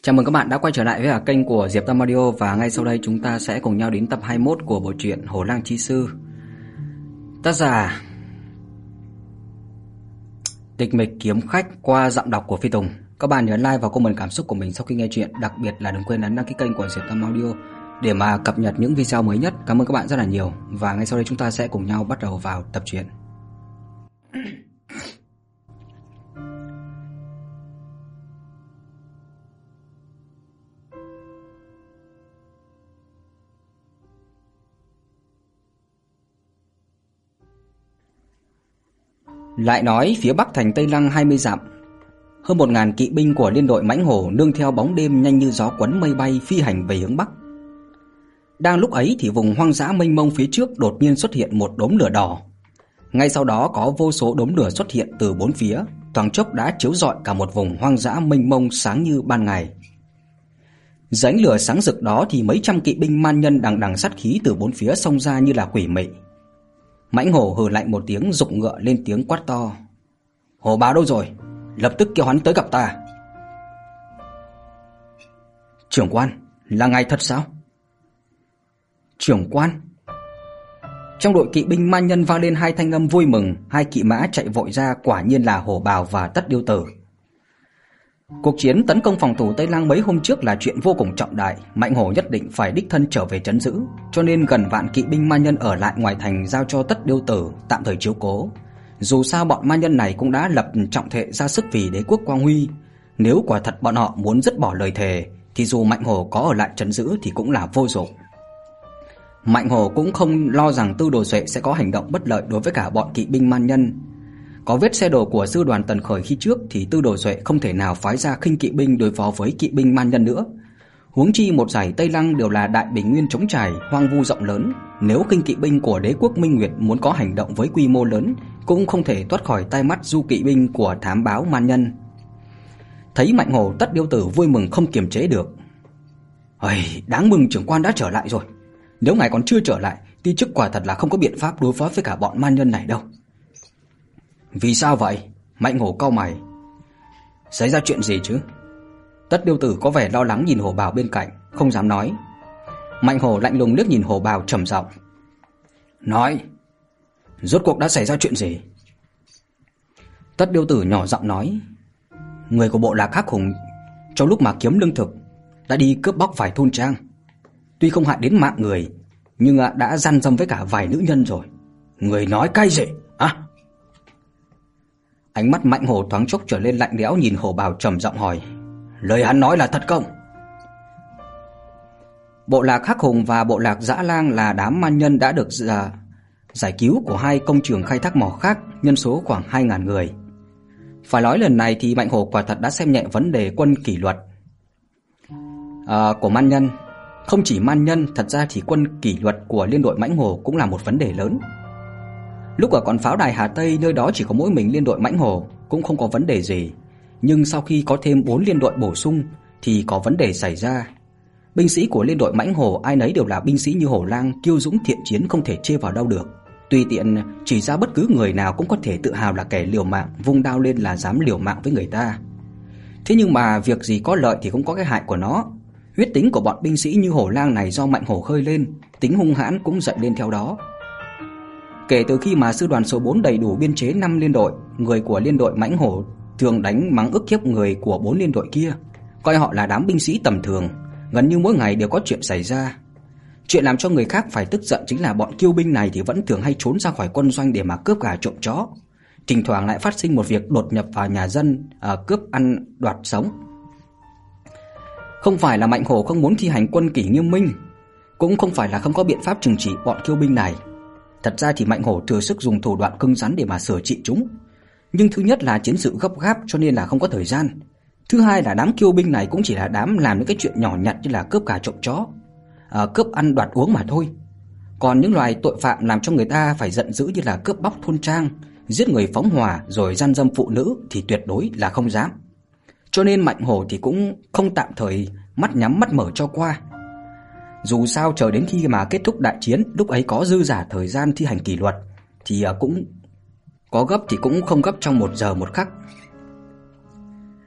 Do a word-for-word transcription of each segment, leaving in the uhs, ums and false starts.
Chào mừng các bạn đã quay trở lại với cả kênh của Diệp Tâm Audio. Và ngay sau đây chúng ta sẽ cùng nhau đến tập hai mươi mốt của bộ truyện Hổ Lang Chi Sư. Tác giả Tịch Mịch Kiếm Khách qua giọng đọc của Phi Tùng. Các bạn nhớ like và comment cảm xúc của mình sau khi nghe chuyện. Đặc biệt là đừng quên ấn đăng ký kênh của Diệp Tâm Audio để mà cập nhật những video mới nhất. Cảm ơn các bạn rất là nhiều. Và ngay sau đây chúng ta sẽ cùng nhau bắt đầu vào tập truyện. Lại nói phía bắc thành Tây Lăng hai mươi dặm, hơn một ngàn kỵ binh của liên đội Mãnh Hổ nương theo bóng đêm nhanh như gió quấn mây bay phi hành về hướng bắc. Đang lúc ấy thì vùng hoang dã mênh mông phía trước đột nhiên xuất hiện một đốm lửa đỏ. Ngay sau đó có vô số đốm lửa xuất hiện từ bốn phía, thoáng chốc đã chiếu rọi cả một vùng hoang dã mênh mông sáng như ban ngày. Dưới ánh lửa sáng rực đó thì mấy trăm kỵ binh man nhân đằng đằng sát khí từ bốn phía xông ra như là quỷ mị. Mãnh Hổ hừ lạnh một tiếng, giục ngựa lên tiếng quát to: "Hổ báo đâu rồi? Lập tức kêu hắn tới gặp ta." "Trưởng quan, là ngài thật sao?" "Trưởng quan?" Trong đội kỵ binh man nhân vang lên hai thanh âm vui mừng. Hai kỵ mã chạy vội ra, quả nhiên là Hổ Bào và Tất Điêu Tử. Cuộc chiến tấn công phòng thủ Tây Lăng mấy hôm trước là chuyện vô cùng trọng đại. Mãnh Hổ nhất định phải đích thân trở về trấn giữ, cho nên gần vạn kỵ binh man nhân ở lại ngoài thành giao cho Tất Điêu Tử tạm thời chiếu cố. Dù sao bọn man nhân này cũng đã lập trọng thệ ra sức vì đế quốc quang huy. Nếu quả thật bọn họ muốn dứt bỏ lời thề thì dù Mãnh Hổ có ở lại trấn giữ thì cũng là vô dụng. Mãnh Hổ cũng không lo rằng Tư Đồ Duệ sẽ có hành động bất lợi đối với cả bọn kỵ binh man nhân. Có vết xe đổ của sư đoàn Tần Khởi khi trước thì Tư Đồ Duệ không thể nào phái ra khinh kỵ binh đối phó với kỵ binh man nhân nữa. Huống chi một dải Tây Lăng đều là đại bình nguyên trống trải, hoang vu rộng lớn. Nếu khinh kỵ binh của đế quốc Minh Nguyệt muốn có hành động với quy mô lớn cũng không thể thoát khỏi tai mắt du kỵ binh của thám báo man nhân. Thấy Mãnh Hổ, Tất Điêu Tử vui mừng không kiềm chế được. "Ây, đáng mừng trưởng quan đã trở lại rồi. Nếu ngài còn chưa trở lại thì chức quả thật là không có biện pháp đối phó với cả bọn man nhân này đâu." "Vì sao vậy?" Mãnh Hổ cau mày. "Xảy ra chuyện gì chứ?" Tất Điêu Tử có vẻ lo lắng nhìn Hổ Bào bên cạnh, không dám nói. Mãnh Hổ lạnh lùng liếc nhìn Hổ Bào trầm giọng: "Nói, rốt cuộc đã xảy ra chuyện gì?" Tất Điêu Tử nhỏ giọng nói: "Người của bộ Lạc Hắc Hùng trong lúc mà kiếm lương thực đã đi cướp bóc vài thôn trang. Tuy không hại đến mạng người, nhưng đã gian dâm với cả vài nữ nhân rồi." "Người nói cái gì? À?" Ánh mắt Mãnh Hổ thoáng chốc trở lên lạnh lẽo nhìn Hổ Bào trầm giọng hỏi: "Lời hắn nói là thật không?" Bộ Lạc Hắc Hùng và bộ Lạc Dã Lang là đám man nhân đã được giả, giải cứu của hai công trường khai thác mỏ khác, nhân số khoảng hai ngàn người. Phải nói lần này thì Mãnh Hổ quả thật đã xem nhẹ vấn đề quân kỷ luật à, của man nhân. Không chỉ man nhân, thật ra thì quân kỷ luật của liên đội Mãnh Hổ cũng là một vấn đề lớn. Lúc ở con pháo đài Hà Tây, nơi đó chỉ có mỗi mình liên đội Mãnh Hổ cũng không có vấn đề gì. Nhưng sau khi có thêm bốn liên đội bổ sung thì có vấn đề xảy ra. Binh sĩ của liên đội Mãnh Hổ ai nấy đều là binh sĩ như Hổ Lang, kiêu dũng thiện chiến, không thể chê vào đâu được. Tùy tiện chỉ ra bất cứ người nào cũng có thể tự hào là kẻ liều mạng, vung đao lên là dám liều mạng với người ta. Thế nhưng mà việc gì có lợi thì cũng có cái hại của nó. Huyết tính của bọn binh sĩ như Hổ Lang này do Mãnh Hổ khơi lên, tính hung hãn cũng dậy lên theo đó. Kể từ khi mà sư đoàn số bốn đầy đủ biên chế năm liên đội, người của liên đội Mãnh Hổ thường đánh mắng ức hiếp người của bốn liên đội kia, coi họ là đám binh sĩ tầm thường. Gần như mỗi ngày đều có chuyện xảy ra. Chuyện làm cho người khác phải tức giận chính là bọn kiêu binh này thì vẫn thường hay trốn ra khỏi quân doanh để mà cướp gà trộm chó. Thỉnh thoảng lại phát sinh một việc đột nhập vào nhà dân, à, cướp ăn đoạt sống. Không phải là Mãnh Hổ không muốn thi hành quân kỷ nghiêm minh, cũng không phải là không có biện pháp trừng trị bọn kiêu binh này. Thật ra thì Mãnh Hổ thừa sức dùng thủ đoạn cứng rắn để mà sửa trị chúng. Nhưng thứ nhất là chiến sự gấp gáp cho nên là không có thời gian. Thứ hai là đám kiêu binh này cũng chỉ là đám làm những cái chuyện nhỏ nhặt như là cướp gà trộm chó, à, cướp ăn đoạt uống mà thôi. Còn những loài tội phạm làm cho người ta phải giận dữ như là cướp bóc thôn trang, giết người phóng hỏa rồi gian dâm phụ nữ thì tuyệt đối là không dám. Cho nên Mãnh Hổ thì cũng không tạm thời mắt nhắm mắt mở cho qua. Dù sao chờ đến khi mà kết thúc đại chiến, lúc ấy có dư giả thời gian thi hành kỷ luật thì cũng có gấp thì cũng không gấp trong một giờ một khắc.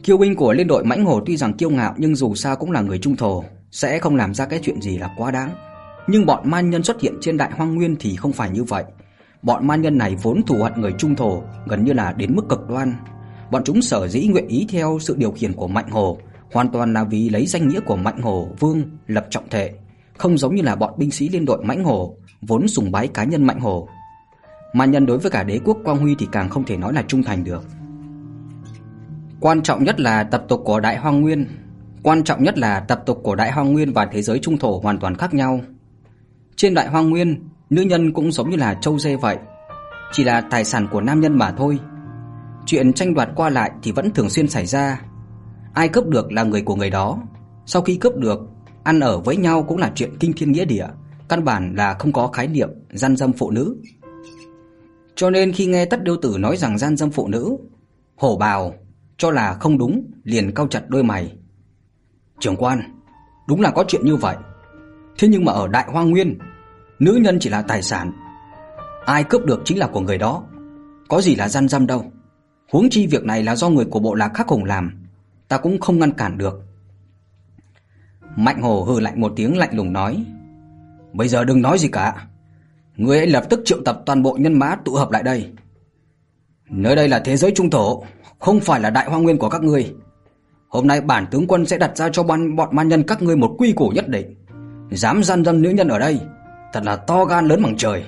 Kiêu binh của liên đội Mãnh Hổ tuy rằng kiêu ngạo nhưng dù sao cũng là người trung thổ, sẽ không làm ra cái chuyện gì là quá đáng. Nhưng bọn man nhân xuất hiện trên Đại Hoang Nguyên thì không phải như vậy. Bọn man nhân này vốn thù hận người trung thổ gần như là đến mức cực đoan. Bọn chúng sở dĩ nguyện ý theo sự điều khiển của Mạnh Hổ hoàn toàn là vì lấy danh nghĩa của Mạnh Hổ Vương lập trọng thể, không giống như là bọn binh sĩ liên đội Mãnh Hổ vốn sùng bái cá nhân Mạnh Hổ. Man nhân đối với cả đế quốc Quang Huy thì càng không thể nói là trung thành được. Quan trọng nhất là tập tục của Đại Hoang Nguyên. Quan trọng nhất là tập tục của Đại Hoang Nguyên và thế giới trung thổ hoàn toàn khác nhau. Trên Đại Hoang Nguyên, nữ nhân cũng giống như là trâu dê vậy, chỉ là tài sản của nam nhân mà thôi. Chuyện tranh đoạt qua lại thì vẫn thường xuyên xảy ra. Ai cướp được là người của người đó. Sau khi cướp được, ăn ở với nhau cũng là chuyện kinh thiên nghĩa địa, căn bản là không có khái niệm gian dâm phụ nữ. Cho nên khi nghe Tất Điêu Tử nói rằng gian dâm phụ nữ, Hổ Bào cho là không đúng, liền cau chặt đôi mày. Trưởng quan, đúng là có chuyện như vậy. Thế nhưng mà ở Đại Hoang Nguyên, nữ nhân chỉ là tài sản, ai cướp được chính là của người đó, có gì là gian dâm đâu. Huống chi việc này là do người của bộ lạc Khắc Hùng làm, ta cũng không ngăn cản được. Mạnh Hổ hừ lạnh một tiếng lạnh lùng nói: Bây giờ đừng nói gì cả, ngươi hãy lập tức triệu tập toàn bộ nhân mã tụ hợp lại đây. Nơi đây là thế giới trung thổ, không phải là Đại Hoang Nguyên của các ngươi. Hôm nay bản tướng quân sẽ đặt ra cho bọn, bọn man nhân các ngươi một quy củ nhất định. Dám gian dâm nữ nhân ở đây, thật là to gan lớn bằng trời.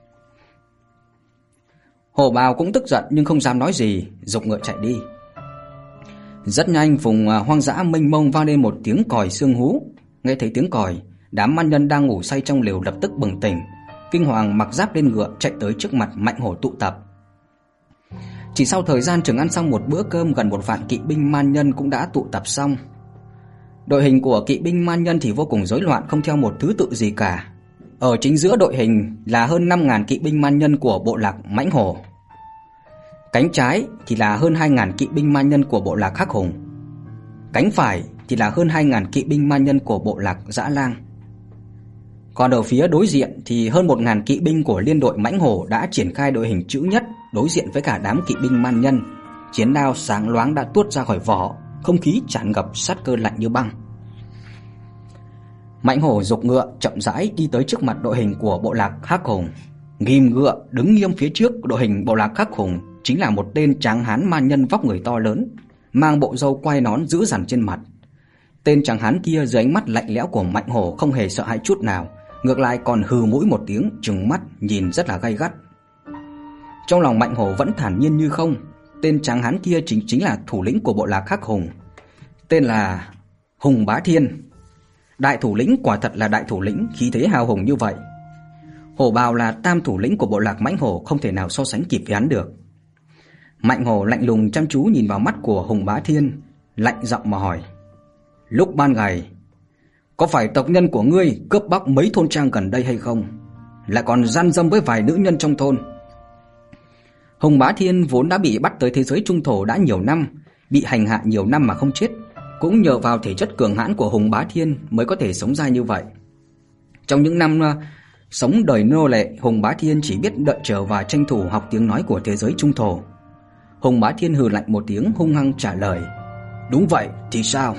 Hổ Bào cũng tức giận nhưng không dám nói gì, giục ngựa chạy đi. Rất nhanh vùng hoang dã mênh mông vang lên một tiếng còi xương hú. Nghe thấy tiếng còi, đám man nhân đang ngủ say trong lều lập tức bừng tỉnh, kinh hoàng mặc giáp lên ngựa chạy tới trước mặt Mạnh Hổ tụ tập. Chỉ sau thời gian chừng ăn xong một bữa cơm, gần một vạn kỵ binh man nhân cũng đã tụ tập xong. Đội hình của kỵ binh man nhân thì vô cùng rối loạn, không theo một thứ tự gì cả. Ở chính giữa đội hình là hơn năm nghìn kỵ binh man nhân của bộ lạc Mãnh Hổ. Cánh trái thì là hơn hai nghìn kỵ binh man nhân của bộ lạc Khắc Hùng. Cánh phải thì là hơn hai nghìn kỵ binh man nhân của bộ lạc Dã Lang. Còn ở phía đối diện thì hơn một nghìn kỵ binh của liên đội Mãnh Hổ đã triển khai đội hình chữ nhất đối diện với cả đám kỵ binh man nhân. Chiến đao sáng loáng đã tuốt ra khỏi vỏ, không khí tràn ngập sát cơ lạnh như băng. Mãnh Hổ giục ngựa chậm rãi đi tới trước mặt đội hình của bộ lạc Khắc Hùng. Ghim ngựa đứng nghiêm phía trước đội hình bộ lạc Khắc Hùng chính là một tên tráng hán man nhân vóc người to lớn, mang bộ râu quai nón dữ dằn trên mặt. Tên tráng hán kia dưới ánh mắt lạnh lẽo của Mạnh Hổ không hề sợ hãi chút nào, ngược lại còn hừ mũi một tiếng, trừng mắt nhìn rất là gay gắt. Trong lòng Mạnh Hổ vẫn thản nhiên như không. Tên tráng hán kia chính chính là thủ lĩnh của bộ lạc Khắc Hùng, tên là Hùng Bá Thiên. Đại thủ lĩnh quả thật là đại thủ lĩnh, khí thế hào hùng như vậy. Hổ Bào là tam thủ lĩnh của bộ lạc Mãnh Hổ, không thể nào so sánh kịp với hắn được. Mạnh Hổ lạnh lùng chăm chú nhìn vào mắt của Hùng Bá Thiên, lạnh giọng mà hỏi: Lúc ban ngày, có phải tộc nhân của ngươi cướp bóc mấy thôn trang gần đây hay không? Lại còn gian dâm với vài nữ nhân trong thôn. Hùng Bá Thiên vốn đã bị bắt tới thế giới trung thổ đã nhiều năm, bị hành hạ nhiều năm mà không chết. Cũng nhờ vào thể chất cường hãn của Hùng Bá Thiên mới có thể sống dài như vậy. Trong những năm uh, sống đời nô lệ, Hùng Bá Thiên chỉ biết đợi chờ và tranh thủ học tiếng nói của thế giới trung thổ. Hùng Bá Thiên hừ lạnh một tiếng, hung hăng trả lời: Đúng vậy thì sao?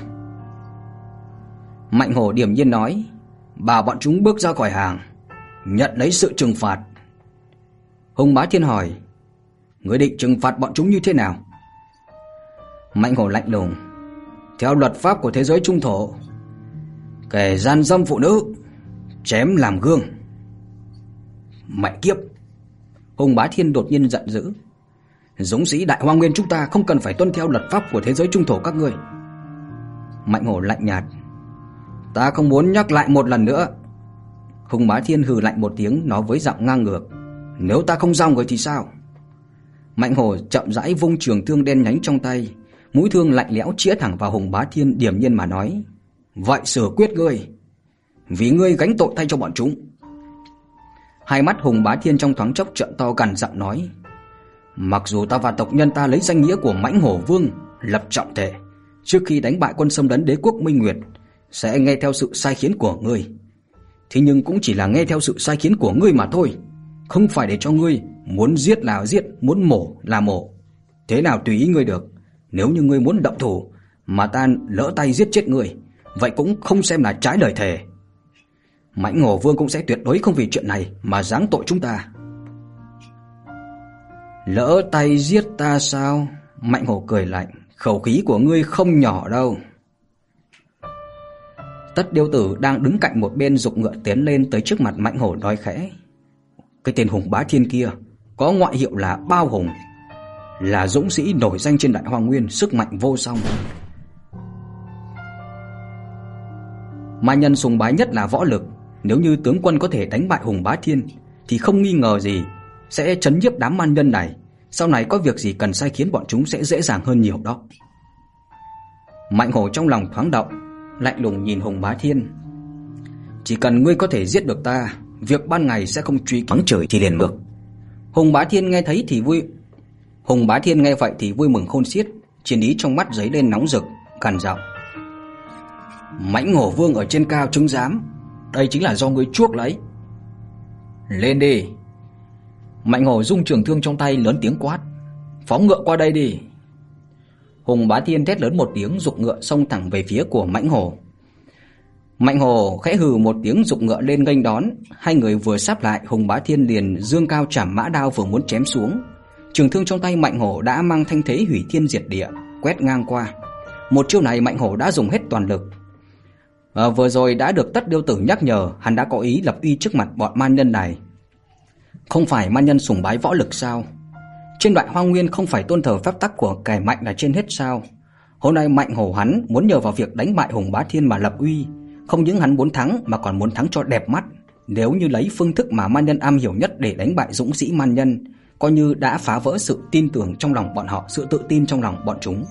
Mạnh Hổ điềm nhiên nói: Bảo bọn chúng bước ra khỏi hàng, nhận lấy sự trừng phạt. Hùng Bá Thiên hỏi: Ngươi định trừng phạt bọn chúng như thế nào? Mạnh Hổ lạnh lùng: Theo luật pháp của thế giới trung thổ, kẻ gian dâm phụ nữ chém làm gương. Mẹ kiếp! Hùng Bá Thiên đột nhiên giận dữ: Dũng sĩ Đại Hoang Nguyên chúng ta không cần phải tuân theo luật pháp của thế giới trung thổ các ngươi. Mạnh Hổ lạnh nhạt: Ta không muốn nhắc lại một lần nữa. Hùng Bá Thiên hừ lạnh một tiếng, nói với giọng ngang ngược: Nếu ta không giao người thì sao? Mạnh Hổ chậm rãi vung trường thương đen nhánh trong tay, mũi thương lạnh lẽo chĩa thẳng vào Hùng Bá Thiên, điềm nhiên mà nói: Vậy xử quyết ngươi, vì ngươi gánh tội thay cho bọn chúng. Hai mắt Hùng Bá Thiên trong thoáng chốc trợn to, gằn giọng nói: Mặc dù ta và tộc nhân ta lấy danh nghĩa của Mãnh Hổ Vương lập trọng thể, trước khi đánh bại quân xâm lấn đế quốc Minh Nguyệt sẽ nghe theo sự sai khiến của ngươi, thế nhưng cũng chỉ là nghe theo sự sai khiến của ngươi mà thôi, không phải để cho ngươi muốn giết là giết, muốn mổ là mổ. Thế nào tùy ý ngươi được, Nếu như ngươi muốn động thủ mà ta lỡ tay giết chết ngươi, vậy cũng không xem là trái lời thề. Mãnh Hổ Vương cũng sẽ tuyệt đối không vì chuyện này mà giáng tội chúng ta. Lỡ tay giết ta sao? Mạnh Hổ cười lạnh, khẩu khí của ngươi không nhỏ đâu. Tất Điêu Tử đang đứng cạnh một bên giục ngựa tiến lên tới trước mặt Mạnh Hổ nói khẽ: Cái tên Hùng Bá Thiên kia có ngoại hiệu là Bao Hùng, là dũng sĩ nổi danh trên Đại Hoang Nguyên, sức mạnh vô song. Ma nhân sùng bái nhất là võ lực, nếu như tướng quân có thể đánh bại Hùng Bá Thiên thì không nghi ngờ gì sẽ trấn nhiếp đám man nhân này. Sau này có việc gì cần sai khiến bọn chúng sẽ dễ dàng hơn nhiều đó. Mạnh Hổ trong lòng thoáng động, lạnh lùng nhìn Hùng Bá Thiên: Chỉ cần ngươi có thể giết được ta, việc ban ngày sẽ không truy mắng chửi thì liền mực. Hùng Bá Thiên nghe thấy thì vui. Hùng Bá Thiên nghe vậy thì vui mừng khôn xiết, chiến ý trong mắt giấy lên nóng rực, gằn giọng: Mãnh Hổ Vương ở trên cao chứng giám, đây chính là do ngươi chuốc lấy. Lên đi! Mạnh Hổ rung trường thương trong tay lớn tiếng quát: Phóng ngựa qua đây đi! Hùng Bá Thiên thét lớn một tiếng, giục ngựa xông thẳng về phía của Mãnh Hổ. Mạnh Hổ khẽ hừ một tiếng, giục ngựa lên nghênh đón. Hai người vừa sáp lại, Hùng Bá Thiên liền dương cao trảm mã đao vừa muốn chém xuống. Trường thương trong tay Mạnh Hổ đã mang thanh thế hủy thiên diệt địa, quét ngang qua. Một chiêu này Mạnh Hổ đã dùng hết toàn lực. À, vừa rồi đã được Tất Điêu Tử nhắc nhở, hắn đã có ý lập uy trước mặt bọn man nhân này. Không phải man nhân sùng bái võ lực sao? Trên Đại Hoang Nguyên không phải tôn thờ phép tắc của kẻ mạnh là trên hết sao? Hôm nay Mạnh Hổ hắn muốn nhờ vào việc đánh bại Hùng Bá Thiên mà lập uy. Không những hắn muốn thắng mà còn muốn thắng cho đẹp mắt. Nếu như lấy phương thức mà man nhân am hiểu nhất để đánh bại dũng sĩ man nhân, coi như đã phá vỡ sự tin tưởng trong lòng bọn họ, sự tự tin trong lòng bọn chúng.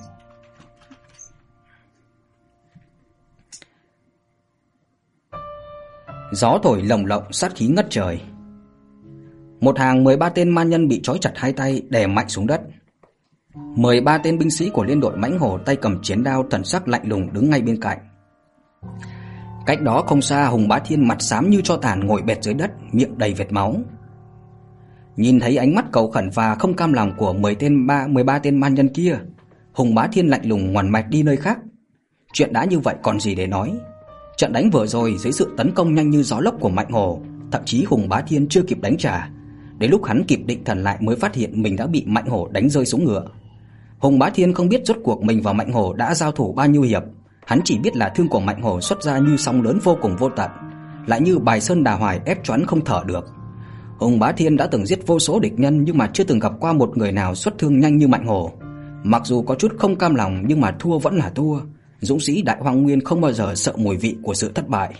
Gió thổi lồng lộng, sát khí ngất trời. Một hàng mười ba tên man nhân bị trói chặt hai tay, đè mạnh xuống đất. mười ba tên binh sĩ của liên đội Mãnh Hổ tay cầm chiến đao, thần sắc lạnh lùng đứng ngay bên cạnh. Cách đó không xa, Hùng Bá Thiên mặt xám như tro tàn ngồi bệt dưới đất, miệng đầy vệt máu. Nhìn thấy ánh mắt cầu khẩn và không cam lòng của mười tên ba, mười ba tên man nhân kia, Hùng Bá Thiên lạnh lùng ngoằn mạch đi nơi khác. Chuyện đã như vậy còn gì để nói. Trận đánh vừa rồi dưới sự tấn công nhanh như gió lốc của Mạnh Hổ, thậm chí Hùng Bá Thiên chưa kịp đánh trả. Đến lúc hắn kịp định thần lại mới phát hiện mình đã bị Mạnh Hổ đánh rơi xuống ngựa. Hùng Bá Thiên không biết rốt cuộc mình và Mạnh Hổ đã giao thủ bao nhiêu hiệp. Hắn chỉ biết là thương của Mạnh Hổ xuất ra như sóng lớn vô cùng vô tận, lại như bài sơn đà hoài ép choán không thở được. Hùng Bá Thiên đã từng giết vô số địch nhân nhưng mà chưa từng gặp qua một người nào xuất thương nhanh như Mạnh Hổ. Mặc dù có chút không cam lòng nhưng mà thua vẫn là thua. Dũng sĩ Đại Hoang Nguyên không bao giờ sợ mùi vị của sự thất bại.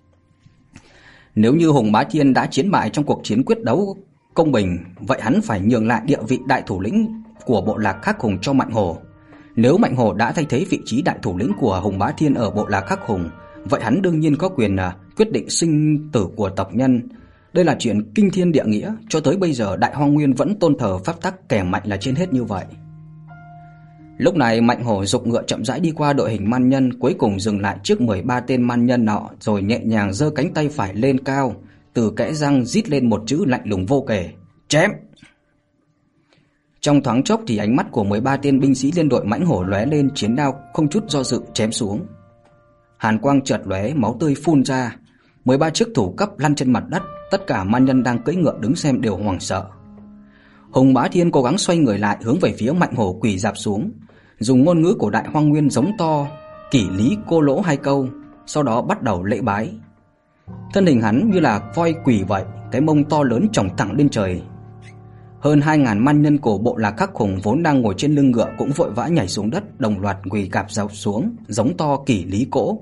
Nếu như Hùng Bá Thiên đã chiến bại trong cuộc chiến quyết đấu công bình, vậy hắn phải nhường lại địa vị đại thủ lĩnh của bộ lạc Khắc Hùng cho Mạnh Hổ. Nếu Mạnh Hổ đã thay thế vị trí đại thủ lĩnh của Hùng Bá Thiên ở bộ lạc Khắc Hùng, vậy hắn đương nhiên có quyền quyết định sinh tử của tộc nhân. Đây là chuyện kinh thiên địa nghĩa, cho tới bây giờ Đại Hoang Nguyên vẫn tôn thờ pháp tắc kẻ mạnh là trên hết như vậy. Lúc này Mạnh Hổ giục ngựa chậm rãi đi qua đội hình man nhân, cuối cùng dừng lại trước mười ba tên man nhân nọ, rồi nhẹ nhàng giơ cánh tay phải lên cao, từ kẽ răng rít lên một chữ lạnh lùng vô kể: chém. Trong thoáng chốc thì ánh mắt của mười ba tên binh sĩ liên đội Mãnh Hổ lóe lên, chiến đao không chút do dự chém xuống. Hàn quang chợt lóe, máu tươi phun ra, mười ba chiếc thủ cấp lăn trên mặt đất, tất cả man nhân đang cưỡi ngựa đứng xem đều hoảng sợ. Hùng Bá Thiên cố gắng xoay người lại, hướng về phía Mạnh Hổ quỳ rạp xuống, dùng ngôn ngữ của Đại Hoang Nguyên giống to kỷ lý cô lỗ hai câu, sau đó bắt đầu lễ bái. Thân hình hắn như là voi quỳ vậy, cái mông to lớn chổng thẳng lên trời. Hơn hai ngàn man nhân của bộ lạc Khắc Hùng vốn đang ngồi trên lưng ngựa cũng vội vã nhảy xuống đất, đồng loạt quỳ gạp dọc xuống, giống to kỷ lý cỗ.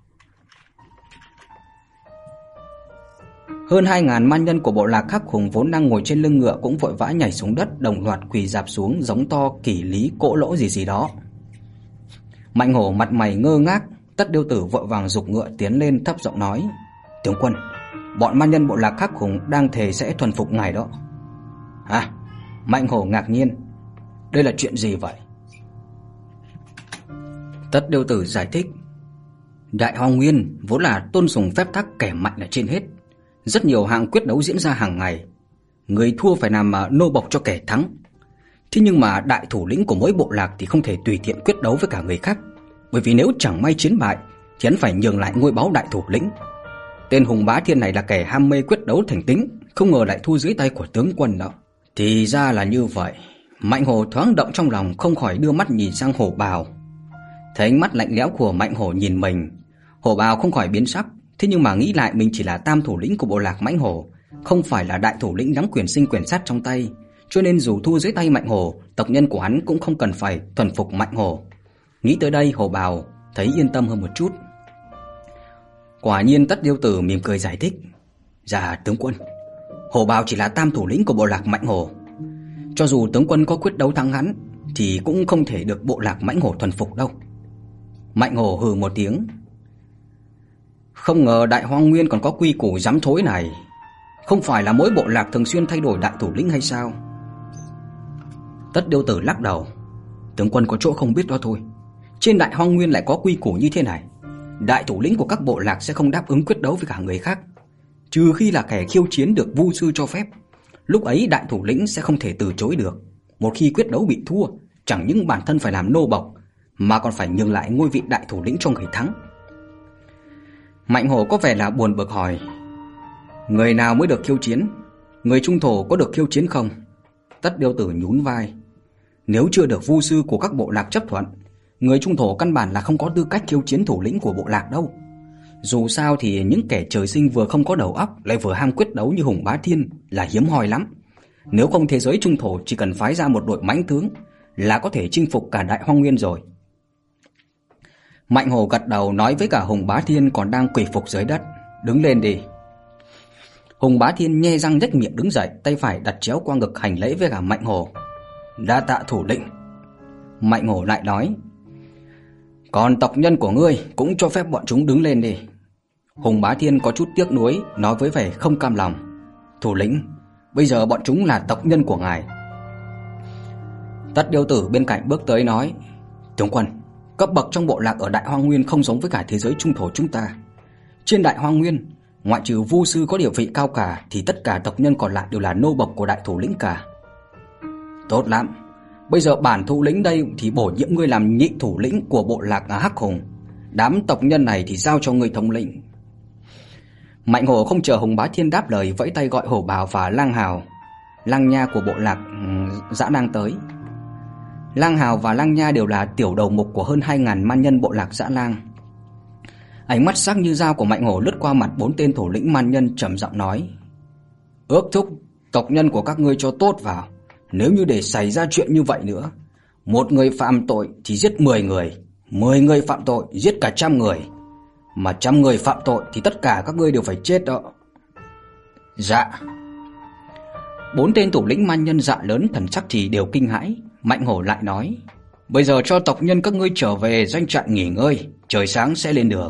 Hơn hai ngàn man nhân của bộ lạc Khắc Hùng vốn đang ngồi trên lưng ngựa cũng vội vã nhảy xuống đất, đồng loạt quỳ rạp xuống, giống to kỷ lý cỗ lỗ gì gì đó. Mạnh Hổ mặt mày ngơ ngác, Tất Điêu Tử vội vàng giục ngựa tiến lên, thấp giọng nói: tướng quân, bọn man nhân bộ lạc Khắc Hùng đang thề sẽ thuần phục ngài đó. À, Mạnh Hổ ngạc nhiên, đây là chuyện gì vậy? Tất Điêu Tử giải thích: Đại Hoang Nguyên vốn là tôn sùng phép tắc kẻ mạnh là trên hết. Rất nhiều hạng quyết đấu diễn ra hàng ngày, người thua phải làm nô bộc cho kẻ thắng. Thế nhưng mà đại thủ lĩnh của mỗi bộ lạc thì không thể tùy tiện quyết đấu với cả người khác, bởi vì nếu chẳng may chiến bại thì hắn phải nhường lại ngôi báu đại thủ lĩnh. Tên Hùng Bá Thiên này là kẻ ham mê quyết đấu thành tính, không ngờ lại thua dưới tay của tướng quân đó. Thì ra là như vậy. Mạnh Hổ thoáng động trong lòng, không khỏi đưa mắt nhìn sang Hổ Bào. Thấy ánh mắt lạnh lẽo của Mạnh Hổ nhìn mình, Hổ Bào không khỏi biến sắc. Thế nhưng mà nghĩ lại mình chỉ là tam thủ lĩnh của bộ lạc Mãnh Hổ, không phải là đại thủ lĩnh nắm quyền sinh quyền sát trong tay, cho nên dù thua dưới tay Mạnh Hổ, tộc nhân của hắn cũng không cần phải thuần phục Mạnh Hổ. Nghĩ tới đây, Hổ Bào thấy yên tâm hơn một chút. Quả nhiên Tất Điêu Tử mỉm cười giải thích: "Dạ tướng quân, Hổ Bào chỉ là tam thủ lĩnh của bộ lạc Mãnh Hổ. Cho dù tướng quân có quyết đấu thắng hắn thì cũng không thể được bộ lạc Mãnh Hổ thuần phục đâu." Mạnh Hổ hừ một tiếng: "Không ngờ Đại Hoang Nguyên còn có quy củ dám thối này. Không phải là mỗi bộ lạc thường xuyên thay đổi đại thủ lĩnh hay sao?" Tất Điêu Tử lắc đầu: "Tướng quân có chỗ không biết đó thôi. Trên Đại Hoang Nguyên lại có quy củ như thế này. Đại thủ lĩnh của các bộ lạc sẽ không đáp ứng quyết đấu với cả người khác, trừ khi là kẻ khiêu chiến được Vu sư cho phép. Lúc ấy đại thủ lĩnh sẽ không thể từ chối được. Một khi quyết đấu bị thua, chẳng những bản thân phải làm nô bộc, mà còn phải nhường lại ngôi vị đại thủ lĩnh cho người thắng." Mạnh Hổ có vẻ là buồn bực hỏi: "Người nào mới được khiêu chiến? Người trung thổ có được khiêu chiến không?" Tất Điêu Tử nhún vai: "Nếu chưa được Vu sư của các bộ lạc chấp thuận, người trung thổ căn bản là không có tư cách khiêu chiến thủ lĩnh của bộ lạc đâu. Dù sao thì những kẻ trời sinh vừa không có đầu óc lại vừa ham quyết đấu như Hùng Bá Thiên là hiếm hoi lắm. Nếu không, thế giới trung thổ chỉ cần phái ra một đội mãnh tướng là có thể chinh phục cả Đại Hoang Nguyên rồi." Mạnh Hổ gật đầu nói với cả Hùng Bá Thiên còn đang quỳ phục dưới đất: "Đứng lên đi." Hùng Bá Thiên nhe răng nhếch miệng đứng dậy, tay phải đặt chéo qua ngực hành lễ với cả Mạnh Hổ: "Đa tạ thủ lĩnh." Mạnh Hổ lại nói: "Còn tộc nhân của ngươi cũng cho phép bọn chúng đứng lên đi." Hùng Bá Thiên có chút tiếc nuối, nói với vẻ không cam lòng: "Thủ lĩnh, bây giờ bọn chúng là tộc nhân của ngài." Tất Điêu Tử bên cạnh bước tới nói: "Tướng quân, cấp bậc trong bộ lạc ở Đại Hoang Nguyên không giống với cả thế giới trung thổ chúng ta. Trên Đại Hoang Nguyên, ngoại trừ Vu sư có địa vị cao cả thì tất cả tộc nhân còn lại đều là nô bộc của đại thủ lĩnh cả." "Tốt lắm. Bây giờ bản thủ lĩnh đây thì bổ nhiệm ngươi làm nhị thủ lĩnh của bộ lạc Hắc Hùng. Đám tộc nhân này thì giao cho ngươi thống lĩnh." Mạnh Hổ không chờ Hùng Bá Thiên đáp lời, vẫy tay gọi Hổ Bào và Lang Hào, Lang Nha của bộ lạc Dã Lang tới. Lang Hào và Lang Nha đều là tiểu đầu mục của hơn hai nghìn man nhân bộ lạc Dã Lang. Ánh mắt sắc như dao của Mạnh Hổ lướt qua mặt bốn tên thủ lĩnh man nhân, trầm giọng nói: "Ước thúc tộc nhân của các ngươi cho tốt vào. Nếu như để xảy ra chuyện như vậy nữa, một người phạm tội thì giết mười người, mười người phạm tội giết cả trăm người, mà trăm người phạm tội thì tất cả các ngươi đều phải chết đó." "Dạ." Bốn tên thủ lĩnh man nhân dạ lớn, thần sắc thì đều kinh hãi. Mạnh Hổ lại nói: "Bây giờ cho tộc nhân các ngươi trở về doanh trại nghỉ ngơi, trời sáng sẽ lên đường."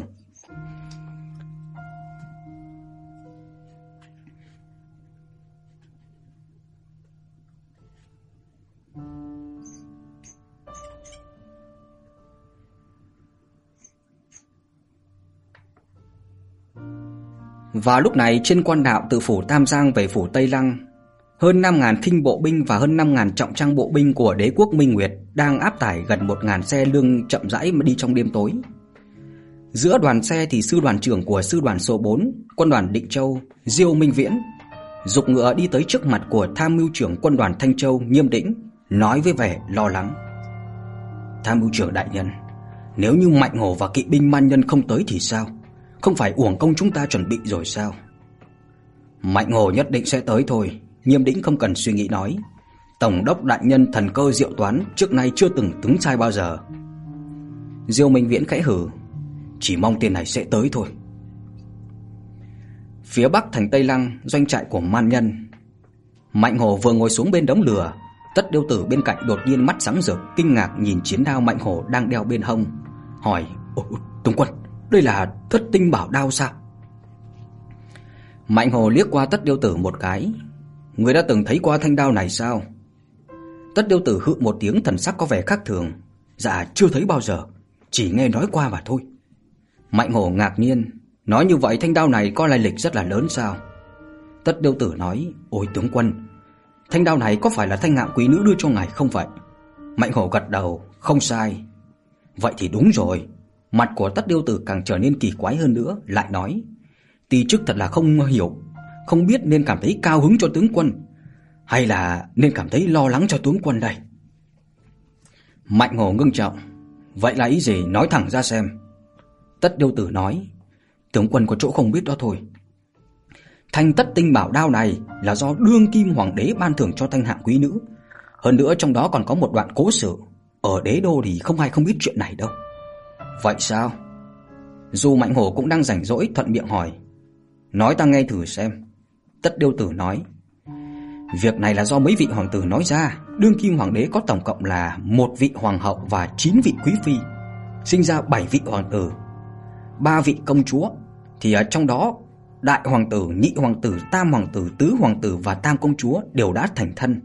Và lúc này trên quan đạo từ phủ Tam Giang về phủ Tây Lăng, hơn năm nghìn khinh bộ binh và hơn năm nghìn trọng trang bộ binh của đế quốc Minh Nguyệt đang áp tải gần một nghìn xe lương chậm rãi mà đi trong đêm tối. Giữa đoàn xe thì sư đoàn trưởng của sư đoàn số bốn, quân đoàn Định Châu, Diêu Minh Viễn, giục ngựa đi tới trước mặt của tham mưu trưởng quân đoàn Thanh Châu Nghiêm Đĩnh, nói với vẻ lo lắng: "Tham mưu trưởng đại nhân, nếu như Mạnh Hổ và kỵ binh man nhân không tới thì sao? Không phải uổng công chúng ta chuẩn bị rồi sao?" "Mạnh Hổ nhất định sẽ tới thôi." Nghiêm Đĩnh không cần suy nghĩ nói: "Tổng đốc đại nhân thần cơ diệu toán, trước nay chưa từng tính sai bao giờ." Diêu Minh Viễn khẽ hử: "Chỉ mong tên này sẽ tới thôi." Phía bắc thành Tây Lăng, doanh trại của man nhân. Mạnh Hổ vừa ngồi xuống bên đống lửa, Tất Điêu Tử bên cạnh đột nhiên mắt sáng rực, kinh ngạc nhìn chiến đao Mạnh Hổ đang đeo bên hông, hỏi: "Ồ, tướng quân, đây là Thất Tinh Bảo Đao sao?" Mạnh Hổ liếc qua Tất Điêu Tử một cái: "Người đã từng thấy qua thanh đao này sao?" Tất Điêu Tử hự một tiếng, thần sắc có vẻ khác thường: "Dạ chưa thấy bao giờ, chỉ nghe nói qua mà thôi." Mạnh Hổ ngạc nhiên: "Nói như vậy thanh đao này có lai lịch rất là lớn sao?" Tất Điêu Tử nói: "Ôi tướng quân, thanh đao này có phải là Thanh Hạng quý nữ đưa cho ngài không vậy? Mạnh Hổ gật đầu, không sai. Vậy thì đúng rồi. Mặt của Tất Điêu Tử càng trở nên kỳ quái hơn nữa, lại nói: Ti chức thật là không hiểu, không biết nên cảm thấy cao hứng cho tướng quân hay là nên cảm thấy lo lắng cho tướng quân đây. Mạnh Hổ ngưng trọng: Vậy là ý gì, nói thẳng ra xem. Tất Điêu Tử nói: Tướng quân có chỗ không biết đó thôi. Thanh Tất Tinh Bảo Đao này là do đương kim hoàng đế ban thưởng cho Thanh Hạng quý nữ. Hơn nữa trong đó còn có một đoạn cố sự. Ở đế đô thì không ai không biết chuyện này đâu. Vậy sao? Dù Mạnh Hổ cũng đang rảnh rỗi, thuận miệng hỏi: Nói ta nghe thử xem. Tất Điêu Tử nói: Việc này là do mấy vị hoàng tử nói ra. Đương kim hoàng đế có tổng cộng là một vị hoàng hậu và chín vị quý phi, sinh ra bảy vị hoàng tử, ba vị công chúa. Thì ở trong đó đại hoàng tử, nhị hoàng tử, tam hoàng tử, tứ hoàng tử và tam công chúa đều đã thành thân.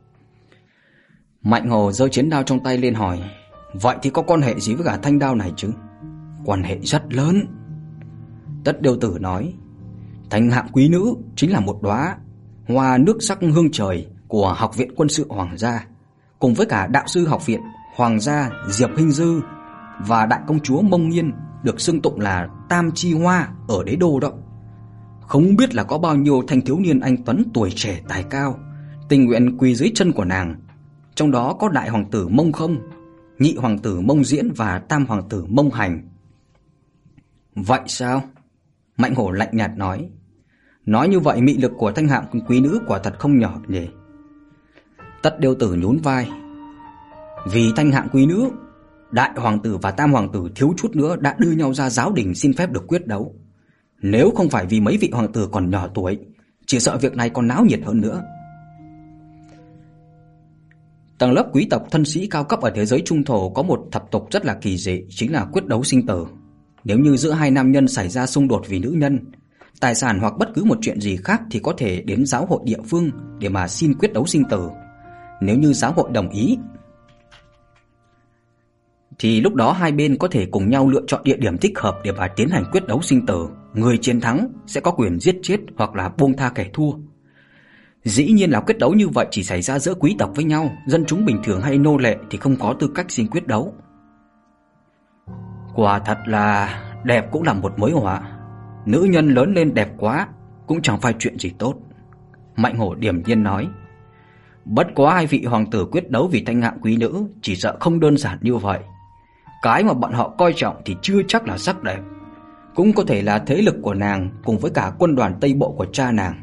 Mạnh Hổ giơ chiến đao trong tay lên hỏi: Vậy thì có quan hệ gì với cả thanh đao này chứ? Quan hệ rất lớn. Tất Điêu Tử nói: Thanh Hạng quý nữ chính là một đóa hoa nước sắc hương trời của Học viện Quân sự Hoàng gia, cùng với cả đạo sư Học viện Hoàng gia Diệp Hinh Dư và đại công chúa Mông Nhiên, được xưng tụng là Tam Chi Hoa ở đế đô đó. Không biết là có bao nhiêu thanh thiếu niên anh tuấn tuổi trẻ tài cao tình nguyện quỳ dưới chân của nàng. Trong đó có đại hoàng tử Mông Không, nhị hoàng tử Mông Diễn và tam hoàng tử Mông Hành. Vậy sao? Mạnh Hổ lạnh nhạt nói: Nói như vậy mị lực của Thanh Hạng quý nữ quả thật không nhỏ nhỉ? Tất Điêu Tử nhún vai: Vì Thanh Hạng quý nữ, đại hoàng tử và tam hoàng tử thiếu chút nữa đã đưa nhau ra giáo đình xin phép được quyết đấu. Nếu không phải vì mấy vị hoàng tử còn nhỏ tuổi, chỉ sợ việc này còn náo nhiệt hơn nữa. Tầng lớp quý tộc thân sĩ cao cấp ở thế giới trung thổ có một tập tục rất là kỳ dị, chính là quyết đấu sinh tử. Nếu như giữa hai nam nhân xảy ra xung đột vì nữ nhân, tài sản hoặc bất cứ một chuyện gì khác thì có thể đến giáo hội địa phương để mà xin quyết đấu sinh tử. Nếu như giáo hội đồng ý thì lúc đó hai bên có thể cùng nhau lựa chọn địa điểm thích hợp để mà tiến hành quyết đấu sinh tử. Người chiến thắng sẽ có quyền giết chết hoặc là buông tha kẻ thua. Dĩ nhiên là quyết đấu như vậy chỉ xảy ra giữa quý tộc với nhau, dân chúng bình thường hay nô lệ thì không có tư cách xin quyết đấu. Quả thật là đẹp cũng là một mối họa. Nữ nhân lớn lên đẹp quá cũng chẳng phải chuyện gì tốt. Mạnh Hổ điềm nhiên nói: Bất quá hai vị hoàng tử quyết đấu vì Thanh Hạng quý nữ chỉ sợ không đơn giản như vậy. Cái mà bọn họ coi trọng thì chưa chắc là sắc đẹp, cũng có thể là thế lực của nàng cùng với cả quân đoàn Tây Bộ của cha nàng.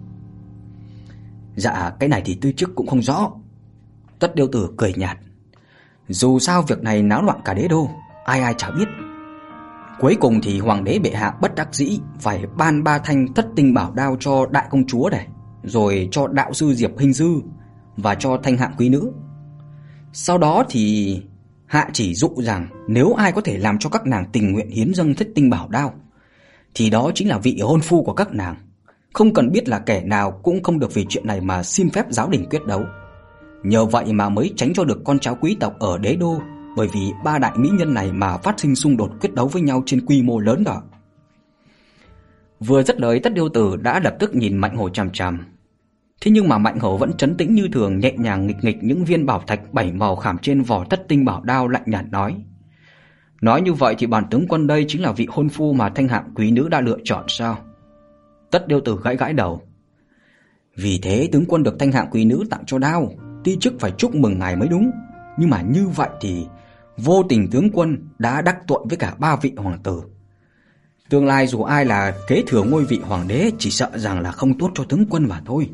Dạ, cái này thì tư chức cũng không rõ. Tất Điêu Tử cười nhạt: Dù sao việc này náo loạn cả đế đô, ai ai chả biết. Cuối cùng thì hoàng đế bệ hạ bất đắc dĩ phải ban ba thanh thất tinh bảo đao cho đại công chúa này, rồi cho đạo sư Diệp Hinh Dư và cho Thanh Hạng quý nữ. Sau đó thì hạ chỉ dụ rằng nếu ai có thể làm cho các nàng tình nguyện hiến dâng thất tinh bảo đao thì đó chính là vị hôn phu của các nàng. Không cần biết là kẻ nào cũng không được vì chuyện này mà xin phép giáo đình quyết đấu. Nhờ vậy mà mới tránh cho được con cháu quý tộc ở đế đô, bởi vì ba đại mỹ nhân này mà phát sinh xung đột quyết đấu với nhau trên quy mô lớn đó. Vừa dứt lời, Tất Điêu Tử đã lập tức nhìn Mạnh Hổ chằm chằm. Thế nhưng mà Mạnh Hổ vẫn trấn tĩnh như thường, nhẹ nhàng nghịch nghịch những viên bảo thạch bảy màu khảm trên vỏ thất tinh bảo đao, lạnh nhạt nói: Nói như vậy thì bản tướng quân đây chính là vị hôn phu mà Thanh Hạng quý nữ đã lựa chọn sao? Tất Điêu Tử gãi gãi đầu: Vì thế tướng quân được Thanh Hạng quý nữ tặng cho đao, ti chức phải chúc mừng ngài mới đúng. Nhưng mà như vậy thì vô tình tướng quân đã đắc tội với cả ba vị hoàng tử. Tương lai dù ai là kế thừa ngôi vị hoàng đế, chỉ sợ rằng là không tốt cho tướng quân mà thôi.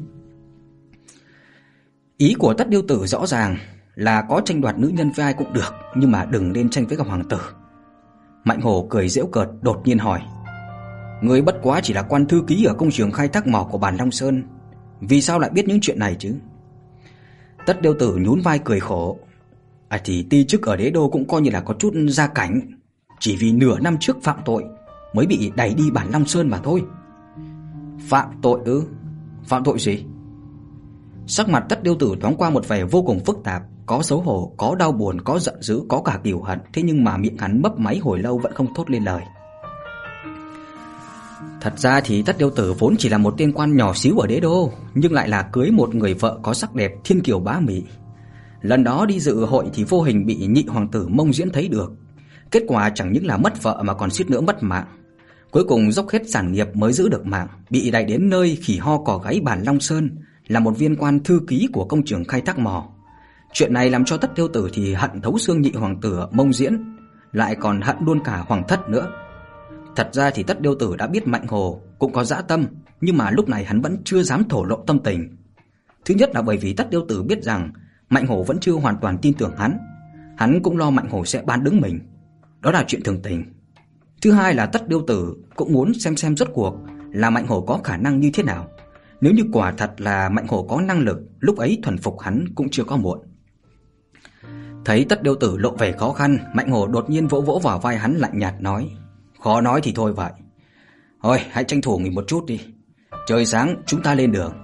Ý của Tất Điêu Tử rõ ràng là có tranh đoạt nữ nhân với ai cũng được, nhưng mà đừng nên tranh với cả hoàng tử. Mạnh Hổ cười giễu cợt, đột nhiên hỏi: Ngươi bất quá chỉ là quan thư ký ở công trường khai thác mỏ của bản Long Sơn, vì sao lại biết những chuyện này chứ? Tất Điêu Tử nhún vai cười khổ: À thì ti chức ở đế đô cũng coi như là có chút gia cảnh, chỉ vì nửa năm trước phạm tội mới bị đày đi bản Long Sơn mà thôi. Phạm tội ư? Phạm tội gì? Sắc mặt Tất Điêu Tử thoáng qua một vẻ vô cùng phức tạp, có xấu hổ, có đau buồn, có giận dữ, có cả kiêu hận. Thế nhưng mà miệng hắn mấp máy hồi lâu vẫn không thốt lên lời. Thật ra thì Tất Điêu Tử vốn chỉ là một tên quan nhỏ xíu ở đế đô, nhưng lại là cưới một người vợ có sắc đẹp thiên kiều bá mỹ. Lần đó đi dự hội thì vô hình bị nhị hoàng tử Mông Diễn thấy được. Kết quả chẳng những là mất vợ mà còn suýt nữa mất mạng. Cuối cùng dốc hết sản nghiệp mới giữ được mạng, bị đày đến nơi khỉ ho cò gáy bản Long Sơn, là một viên quan thư ký của công trường khai thác mỏ. Chuyện này làm cho Tất Điêu Tử thì hận thấu xương nhị hoàng tử Mông Diễn, lại còn hận luôn cả hoàng thất nữa. Thật ra thì Tất Điêu Tử đã biết Mạnh Hồ cũng có dã tâm, nhưng mà lúc này hắn vẫn chưa dám thổ lộ tâm tình. Thứ nhất là bởi vì Tất Điêu Tử biết rằng Mạnh Hồ vẫn chưa hoàn toàn tin tưởng hắn. Hắn cũng lo Mạnh Hồ sẽ bán đứng mình. Đó là chuyện thường tình. Thứ hai là Tất Điêu Tử cũng muốn xem xem rốt cuộc là Mạnh Hồ có khả năng như thế nào. Nếu như quả thật là Mạnh Hồ có năng lực, lúc ấy thuần phục hắn cũng chưa có muộn. Thấy Tất Điêu Tử lộ vẻ khó khăn, Mạnh Hồ đột nhiên vỗ vỗ vào vai hắn lạnh nhạt nói: "Khó nói thì thôi vậy. Thôi, hãy tranh thủ nghỉ một chút đi. Trời sáng chúng ta lên đường."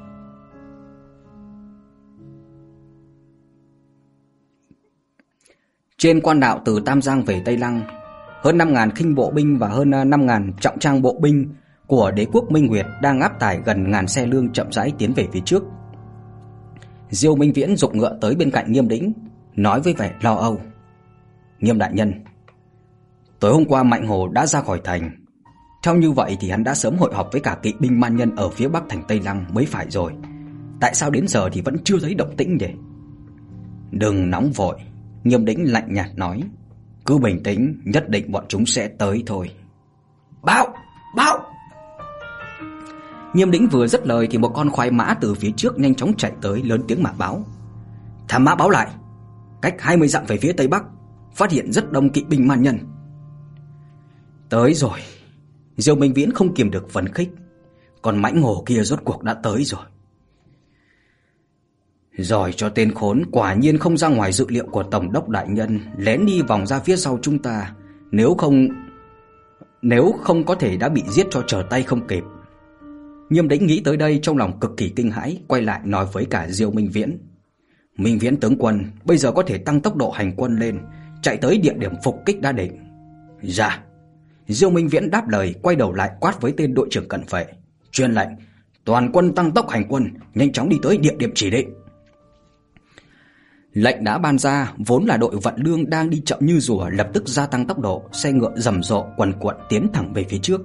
Trên quan đạo từ Tam Giang về Tây Lăng, hơn năm nghìn khinh bộ binh và hơn năm nghìn trọng trang bộ binh của đế quốc Minh Nguyệt đang áp tải gần ngàn xe lương chậm rãi tiến về phía trước. Diêu Minh Viễn giục ngựa tới bên cạnh Nghiêm Đĩnh, nói với vẻ lo âu: "Nghiêm đại nhân, tối hôm qua Mạnh Hồ đã ra khỏi thành. Theo như vậy thì hắn đã sớm hội họp với cả kỵ binh man nhân ở phía bắc thành Tây Lăng mới phải rồi. Tại sao đến giờ thì vẫn chưa thấy động tĩnh nhỉ?" "Đừng nóng vội," Nghiêm Đĩnh lạnh nhạt nói, "cứ bình tĩnh, nhất định bọn chúng sẽ tới thôi." "Báo! Báo!" Nghiêm Đĩnh vừa dứt lời thì một con khoái mã từ phía trước nhanh chóng chạy tới, lớn tiếng mà báo: "Thám mã báo lại, cách hai mươi dặm về phía tây bắc, phát hiện rất đông kỵ binh man nhân." "Tới rồi." Diêu Minh Viễn không kiềm được phấn khích, "Còn Mãnh Hồ kia rốt cuộc đã tới rồi." "Giỏi cho tên khốn, quả nhiên không ra ngoài dự liệu của tổng đốc đại nhân, lén đi vòng ra phía sau chúng ta, nếu không nếu không có thể đã bị giết cho trở tay không kịp." Nghiêm Đĩnh nghĩ tới đây trong lòng cực kỳ kinh hãi, quay lại nói với cả Diêu Minh Viễn: "Minh Viễn tướng quân, bây giờ có thể tăng tốc độ hành quân lên, chạy tới địa điểm phục kích đã định." "Dạ." Diêu Minh Viễn đáp lời, quay đầu lại quát với tên đội trưởng cận vệ: "Truyền lệnh, toàn quân tăng tốc hành quân, nhanh chóng đi tới địa điểm chỉ định." Lệnh đã ban ra, vốn là đội vận lương đang đi chậm như rùa lập tức gia tăng tốc độ, xe ngựa rầm rộ quần quật tiến thẳng về phía trước.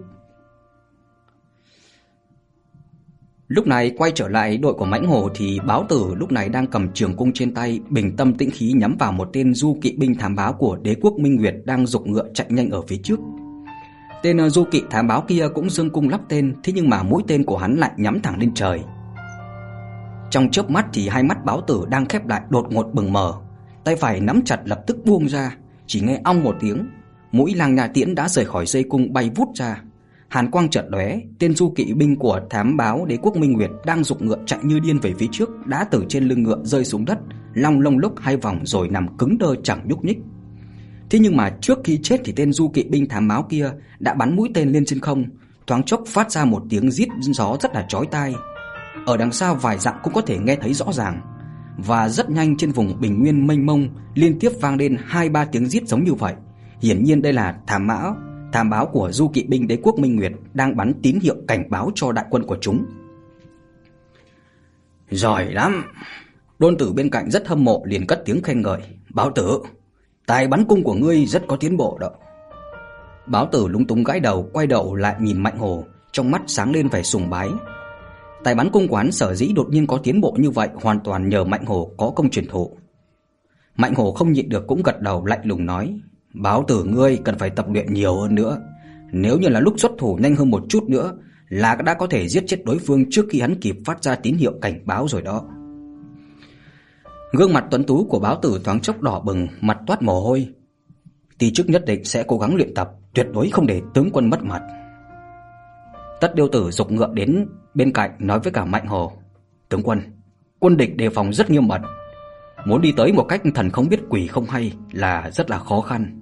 Lúc này quay trở lại đội của Mãnh Hồ thì Báo Tử lúc này đang cầm trường cung trên tay, bình tâm tĩnh khí nhắm vào một tên du kỵ binh thám báo của đế quốc Minh Nguyệt đang giục ngựa chạy nhanh ở phía trước. Tên du kỵ thám báo kia cũng giương cung lắp tên, thế nhưng mà mũi tên của hắn lại nhắm thẳng lên trời. Trong chớp mắt thì hai mắt Báo Tử đang khép lại đột ngột bừng mở, tay phải nắm chặt lập tức buông ra, chỉ nghe ong một tiếng, mũi lang nha tiễn đã rời khỏi dây cung bay vút ra. Hàn quang chợt lóe, tên du kỵ binh của thám báo đế quốc Minh Nguyệt đang giục ngựa chạy như điên về phía trước đã từ trên lưng ngựa rơi xuống đất, long lông lốc hai vòng rồi nằm cứng đơ chẳng nhúc nhích. Thế nhưng mà trước khi chết thì tên du kỵ binh thám báo kia đã bắn mũi tên lên trên không, thoáng chốc phát ra một tiếng rít gió rất là chói tai. Ở đằng xa vài dặm cũng có thể nghe thấy rõ ràng. Và rất nhanh trên vùng bình nguyên mênh mông liên tiếp vang lên hai ba tiếng rít giống như vậy. Hiển nhiên đây là thám mã thám báo của du kỵ binh đế quốc Minh Nguyệt đang bắn tín hiệu cảnh báo cho đại quân của chúng. "Giỏi lắm." Đôn Tử bên cạnh rất hâm mộ liền cất tiếng khen ngợi: "Báo Tử, tài bắn cung của ngươi rất có tiến bộ đó." Báo Tử lúng túng gãi đầu, quay đầu lại nhìn Mạnh Hồ, trong mắt sáng lên vẻ sùng bái. Tài bắn cung quán sở dĩ đột nhiên có tiến bộ như vậy hoàn toàn nhờ Mạnh Hồ có công truyền thụ. Mạnh Hồ không nhịn được cũng gật đầu lạnh lùng nói: "Báo Tử ngươi cần phải tập luyện nhiều hơn nữa. Nếu như là lúc xuất thủ nhanh hơn một chút nữa là đã có thể giết chết đối phương trước khi hắn kịp phát ra tín hiệu cảnh báo rồi đó." Gương mặt tuấn tú của Báo Tử thoáng chốc đỏ bừng, mặt toát mồ hôi. "Ti chức nhất định sẽ cố gắng luyện tập, tuyệt đối không để tướng quân mất mặt." Tất Điêu Tử giục ngựa đến bên cạnh nói với cả Mạnh Hồ: "Tướng quân, quân địch đề phòng rất nghiêm mật, muốn đi tới một cách thần không biết quỷ không hay là rất là khó khăn.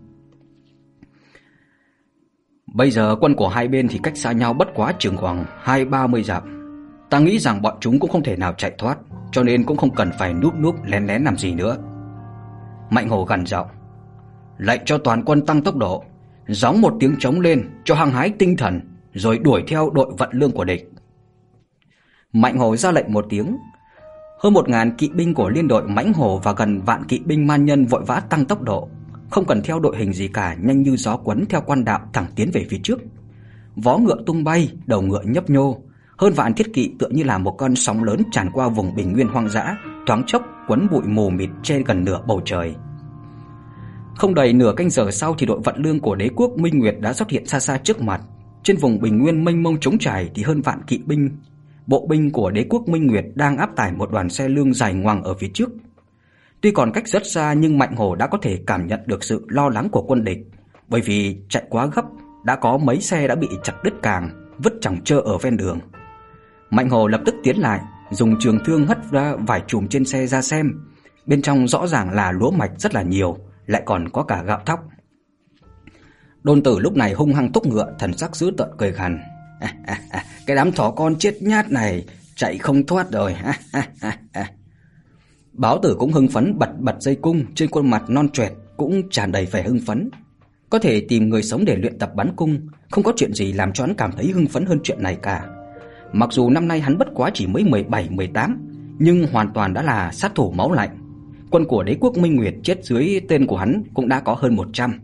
Bây giờ quân của hai bên thì cách xa nhau bất quá chừng khoảng hai ba mươi dặm. Ta nghĩ rằng bọn chúng cũng không thể nào chạy thoát, cho nên cũng không cần phải núp núp lén lén làm gì nữa." Mạnh Hồ gằn giọng: "Lệnh cho toàn quân tăng tốc độ, gióng một tiếng trống lên cho hăng hái tinh thần, rồi đuổi theo đội vận lương của địch. Mạnh Hổ ra lệnh một tiếng. Hơn một ngàn kỵ binh của liên đội Mãnh Hổ và gần vạn kỵ binh man nhân vội vã tăng tốc độ, không cần theo đội hình gì cả, nhanh như gió quấn theo quan đạo thẳng tiến về phía trước. Vó ngựa tung bay, đầu ngựa nhấp nhô, hơn vạn thiết kỵ tựa như là một cơn sóng lớn tràn qua vùng bình nguyên hoang dã, thoáng chốc quấn bụi mù mịt che gần nửa bầu trời. Không đầy nửa canh giờ sau thì đội vận lương của đế quốc Minh Nguyệt đã xuất hiện xa xa trước mặt. Trên vùng bình nguyên mênh mông trống trải thì hơn vạn kỵ binh, bộ binh của đế quốc Minh Nguyệt đang áp tải một đoàn xe lương dài ngoằng ở phía trước. Tuy còn cách rất xa nhưng Mạnh Hổ đã có thể cảm nhận được sự lo lắng của quân địch, bởi vì chạy quá gấp, đã có mấy xe đã bị chặt đứt càng, vứt chồng chơ ở ven đường. Mạnh Hổ lập tức tiến lại, dùng trường thương hất ra vài chùm trên xe ra xem. Bên trong rõ ràng là lúa mạch rất là nhiều, lại còn có cả gạo thóc. Đôn Tử lúc này hung hăng thúc ngựa, thần sắc dữ tợn cười khàn. À, à, à, cái đám thỏ con chết nhát này chạy không thoát rồi. À, à, à, à. Báo Tử cũng hưng phấn bật bật dây cung, trên khuôn mặt non choẹt cũng tràn đầy vẻ hưng phấn. Có thể tìm người sống để luyện tập bắn cung, không có chuyện gì làm cho hắn cảm thấy hưng phấn hơn chuyện này cả. Mặc dù năm nay hắn bất quá chỉ mới mười bảy mười tám, nhưng hoàn toàn đã là sát thủ máu lạnh. Quân của đế quốc Minh Nguyệt chết dưới tên của hắn cũng đã có hơn một trăm.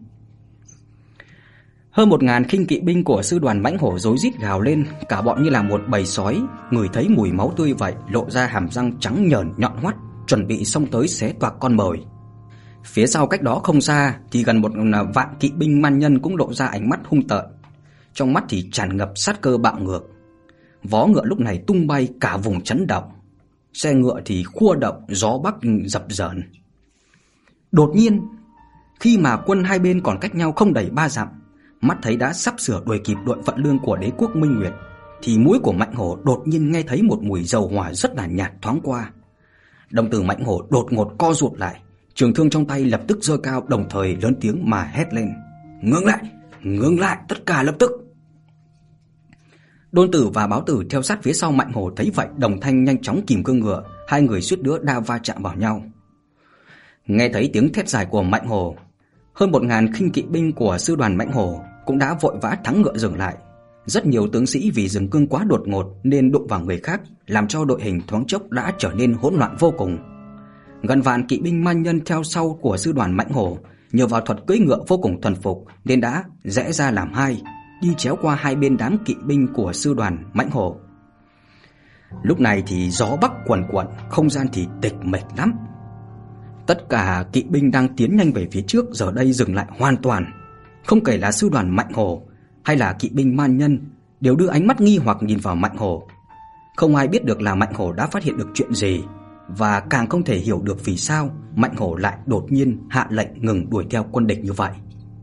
Hơn một ngàn khinh kỵ binh của sư đoàn Mãnh Hổ rối rít gào lên, cả bọn như là một bầy sói, ngửi thấy mùi máu tươi vậy, lộ ra hàm răng trắng nhờn nhọn hoắt, chuẩn bị xông tới xé toạc con mồi. Phía sau cách đó không xa thì gần một vạn kỵ binh man nhân cũng lộ ra ánh mắt hung tợn, trong mắt thì tràn ngập sát cơ bạo ngược. Vó ngựa lúc này tung bay, cả vùng chấn động. Xe ngựa thì khua động, gió bắc dập dờn. Đột nhiên, khi mà quân hai bên còn cách nhau không đầy ba dặm, mắt thấy đã sắp sửa đuổi kịp đội vận lương của đế quốc Minh Nguyệt, thì mũi của Mạnh Hổ đột nhiên nghe thấy một mùi dầu hỏa rất là nhạt thoáng qua. Đồng tử Mạnh Hổ đột ngột co rụt lại, trường thương trong tay lập tức giơ cao, đồng thời lớn tiếng mà hét lên: "Ngưng lại, ngưng lại, tất cả lập tức!" Đôn Tử và Báo Tử theo sát phía sau Mạnh Hổ thấy vậy, đồng thanh nhanh chóng kìm cương ngựa, hai người suýt nữa đã va chạm vào nhau. Nghe thấy tiếng thét dài của Mạnh Hổ, hơn một ngàn khinh kỵ binh của sư đoàn Mãnh Hổ cũng đã vội vã thắng ngựa dừng lại. Rất nhiều tướng sĩ vì dừng cương quá đột ngột nên đụng vào người khác, làm cho đội hình thoáng chốc đã trở nên hỗn loạn vô cùng. Gần vạn kỵ binh man nhân theo sau của sư đoàn Mãnh Hổ, nhờ vào thuật cưỡi ngựa vô cùng thuần phục nên đã rẽ ra làm hai, đi chéo qua hai bên đám kỵ binh của sư đoàn Mãnh Hổ. Lúc này thì gió bắc quần quật, không gian thì tịch mịch lắm. Tất cả kỵ binh đang tiến nhanh về phía trước giờ đây dừng lại hoàn toàn. Không kể là sư đoàn Mạnh Hổ hay là kỵ binh man nhân đều đưa ánh mắt nghi hoặc nhìn vào Mạnh Hổ. Không ai biết được là Mạnh Hổ đã phát hiện được chuyện gì, và càng không thể hiểu được vì sao Mạnh Hổ lại đột nhiên hạ lệnh ngừng đuổi theo quân địch như vậy.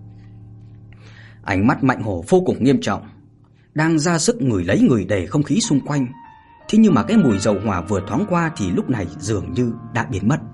Ánh mắt Mạnh Hổ vô cùng nghiêm trọng, đang ra sức ngửi lấy ngửi để không khí xung quanh. Thế nhưng mà cái mùi dầu hỏa vừa thoáng qua thì lúc này dường như đã biến mất.